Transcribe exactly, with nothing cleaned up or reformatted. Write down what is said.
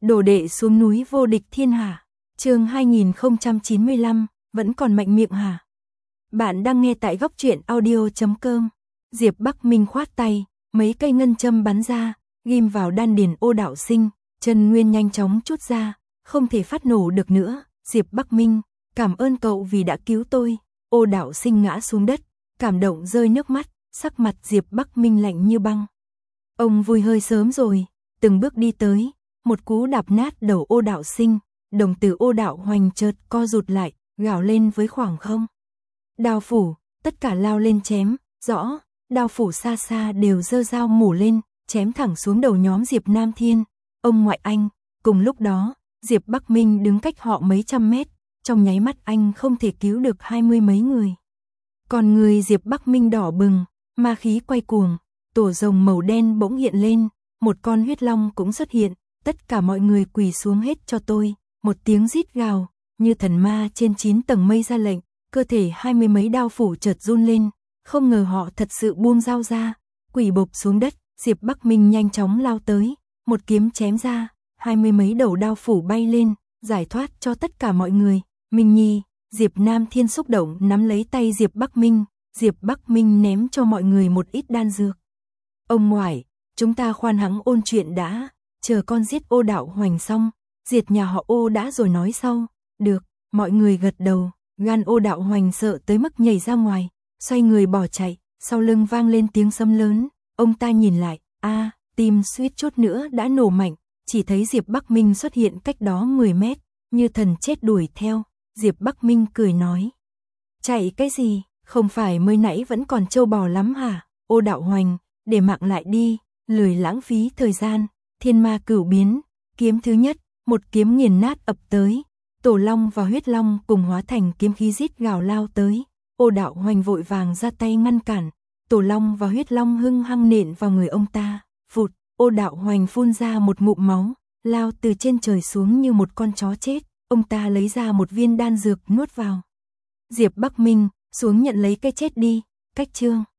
Đồ đệ xuống núi vô địch thiên hạ. Chương hai nghìn không trăm chín mươi lăm, vẫn còn mạnh miệng hả? Bạn đang nghe tại góc truyện audio chấm com. Diệp Bắc Minh khoát tay, mấy cây ngân châm bắn ra, ghim vào đan điền Ô Đạo Sinh, chân nguyên nhanh chóng trút ra, không thể phát nổ được nữa. Diệp Bắc Minh, cảm ơn cậu vì đã cứu tôi. Ô Đạo Sinh ngã xuống đất, cảm động rơi nước mắt, sắc mặt Diệp Bắc Minh lạnh như băng. Ông vui hơi sớm rồi, từng bước đi tới, một cú đạp nát đầu Ô Đạo Sinh, đồng tử Ô Đạo Hoành chợt co rụt lại, gào lên với khoảng không. Đao phủ, tất cả lao lên chém, rõ, đao phủ xa xa đều giơ dao mổ lên, chém thẳng xuống đầu nhóm Diệp Nam Thiên, ông ngoại anh. Cùng lúc đó, Diệp Bắc Minh đứng cách họ mấy trăm mét, trong nháy mắt anh không thể cứu được hai mươi mấy người. Còn người Diệp Bắc Minh đỏ bừng, ma khí quay cuồng, tổ rồng màu đen bỗng hiện lên, một con huyết long cũng xuất hiện, tất cả mọi người quỳ xuống hết cho tôi. Một tiếng rít gào, như thần ma trên chín tầng mây ra lệnh, cơ thể hai mươi mấy đao phủ chợt run lên, không ngờ họ thật sự buông dao ra, quỳ bộp xuống đất. Diệp Bắc Minh nhanh chóng lao tới, một kiếm chém ra, hai mươi mấy đầu đao phủ bay lên, giải thoát cho tất cả mọi người. Minh Nhi, Diệp Nam Thiên xúc động nắm lấy tay Diệp Bắc Minh, Diệp Bắc Minh ném cho mọi người một ít đan dược. Ông ngoại, chúng ta khoan hắng ôn chuyện đã, chờ con giết Ô Đạo Hoành xong, diệt nhà họ Ô đã rồi nói sau. Được, mọi người gật đầu, gan Ô Đạo Hoành sợ tới mức nhảy ra ngoài, xoay người bỏ chạy, sau lưng vang lên tiếng sấm lớn, ông ta nhìn lại, a, tim suýt chút nữa đã nổ mạnh, chỉ thấy Diệp Bắc Minh xuất hiện cách đó mười mét, như thần chết đuổi theo. Diệp Bắc Minh cười nói, chạy cái gì, không phải mới nãy vẫn còn trâu bò lắm hả? Ô Đạo Hoành, để mạng lại đi, lười lãng phí thời gian. Thiên ma cửu biến, kiếm thứ nhất, một kiếm nghiền nát ập tới, Tổ Long và Huyết Long cùng hóa thành kiếm khí rít gào lao tới. Ô Đạo Hoành vội vàng ra tay ngăn cản, Tổ Long và Huyết Long hung hăng nện vào người ông ta. Phụt, Ô Đạo Hoành phun ra một ngụm máu, lao từ trên trời xuống như một con chó chết. Ông ta lấy ra một viên đan dược nuốt vào. Diệp Bắc Minh, xuống nhận lấy cái chết đi. Cách chương